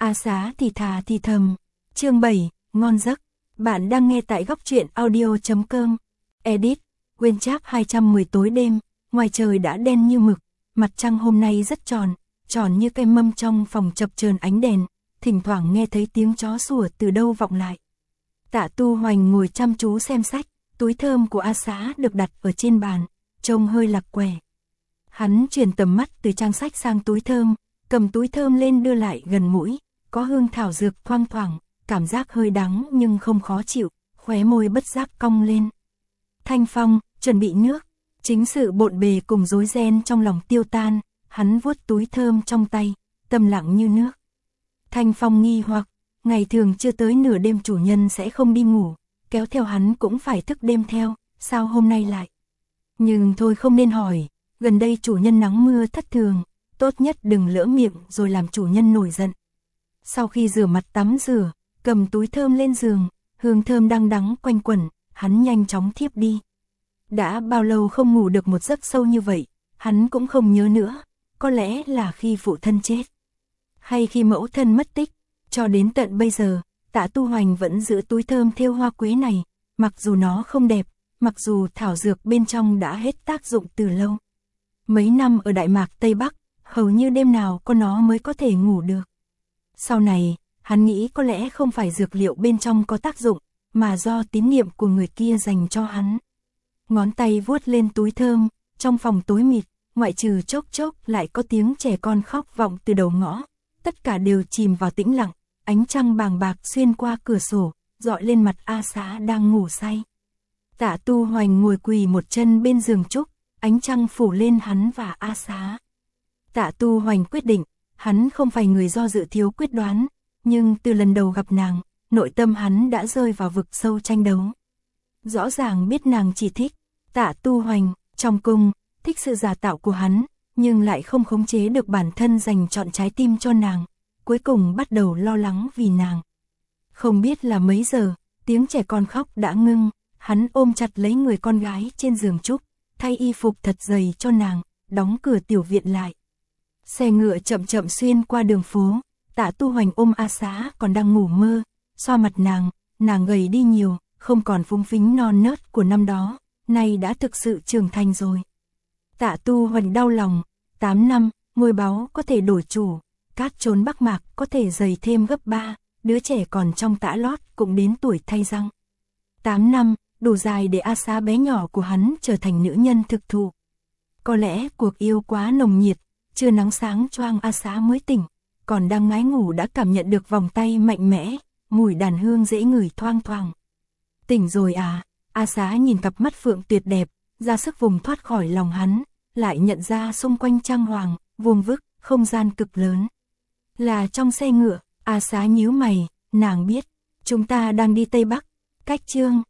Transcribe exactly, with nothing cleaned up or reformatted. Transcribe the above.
A Xá thì thà thì thầm. Chương bảy, ngon giấc. Bạn đang nghe tại góc truyện audio chấm com. Edit, Quên Chap hai trăm mười tối đêm, ngoài trời đã đen như mực, mặt trăng hôm nay rất tròn, tròn như cái mâm trong phòng chập chờn ánh đèn, thỉnh thoảng nghe thấy tiếng chó sủa từ đâu vọng lại. Tạ Tu Hoành ngồi chăm chú xem sách, túi thơm của A Xá được đặt ở trên bàn, trông hơi lạc quẻ. Hắn chuyển tầm mắt từ trang sách sang túi thơm, cầm túi thơm lên đưa lại gần mũi, có hương thảo dược thoang thoảng, cảm giác hơi đắng nhưng không khó chịu, khóe môi bất giác cong lên. Thanh Phong, chuẩn bị nước. Chính sự bộn bề cùng rối ren trong lòng tiêu tan, hắn vuốt túi thơm trong tay, tâm lặng như nước. Thanh Phong nghi hoặc, ngày thường chưa tới nửa đêm chủ nhân sẽ không đi ngủ, kéo theo hắn cũng phải thức đêm theo, sao hôm nay lại? Nhưng thôi không nên hỏi, gần đây chủ nhân nắng mưa thất thường, tốt nhất đừng lỡ miệng rồi làm chủ nhân nổi giận. Sau khi rửa mặt tắm rửa, cầm túi thơm lên giường, hương thơm đăng đắng quanh quẩn, hắn nhanh chóng thiếp đi. Đã bao lâu không ngủ được một giấc sâu như vậy, hắn cũng không nhớ nữa, có lẽ là khi phụ thân chết, hay khi mẫu thân mất tích, cho đến tận bây giờ, Tạ Tu Hoành vẫn giữ túi thơm thêu hoa quế này, mặc dù nó không đẹp, mặc dù thảo dược bên trong đã hết tác dụng từ lâu. Mấy năm ở Đại Mạc Tây Bắc, hầu như đêm nào có nó mới có thể ngủ được. Sau này, hắn nghĩ có lẽ không phải dược liệu bên trong có tác dụng, mà do tín niệm của người kia dành cho hắn. Ngón tay vuốt lên túi thơm, trong phòng tối mịt, ngoại trừ chốc chốc lại có tiếng trẻ con khóc vọng từ đầu ngõ, tất cả đều chìm vào tĩnh lặng, ánh trăng bàng bạc xuyên qua cửa sổ, dọi lên mặt A Xá đang ngủ say. Tạ Tu Hoành ngồi quỳ một chân bên giường trúc, ánh trăng phủ lên hắn và A Xá. Tạ Tu Hoành quyết định, hắn không phải người do dự thiếu quyết đoán, nhưng từ lần đầu gặp nàng, nội tâm hắn đã rơi vào vực sâu tranh đấu. Rõ ràng biết nàng chỉ thích Tạ Tu Hoành, trong cung, thích sự giả tạo của hắn, nhưng lại không khống chế được bản thân dành trọn trái tim cho nàng, cuối cùng bắt đầu lo lắng vì nàng. Không biết là mấy giờ, tiếng trẻ con khóc đã ngưng, hắn ôm chặt lấy người con gái trên giường trúc, thay y phục thật dày cho nàng, đóng cửa tiểu viện lại. Xe ngựa chậm chậm xuyên qua đường phố, Tạ Tu Hoành ôm A Xá còn đang ngủ mơ, xoa mặt nàng, nàng gầy đi nhiều, không còn phúng phính non nớt của năm đó, nay đã thực sự trưởng thành rồi. Tạ Tu Hoành đau lòng, tám năm, ngôi báu có thể đổi chủ, cát trốn Bắc Mạc có thể dày thêm gấp ba, đứa trẻ còn trong tã lót cũng đến tuổi thay răng. tám năm, đủ dài để A Xá bé nhỏ của hắn trở thành nữ nhân thực thụ. Có lẽ cuộc yêu quá nồng nhiệt, chưa nắng sáng choang A Xá mới tỉnh, còn đang ngái ngủ đã cảm nhận được vòng tay mạnh mẽ, mùi đàn hương dễ ngửi thoang thoảng. Tỉnh rồi à? A Xá nhìn cặp mắt phượng tuyệt đẹp, ra sức vùng thoát khỏi lòng hắn, lại nhận ra xung quanh trang hoàng, vuông vức, không gian cực lớn. Là trong xe ngựa, A Xá nhíu mày, nàng biết, chúng ta đang đi Tây Bắc, cách Chương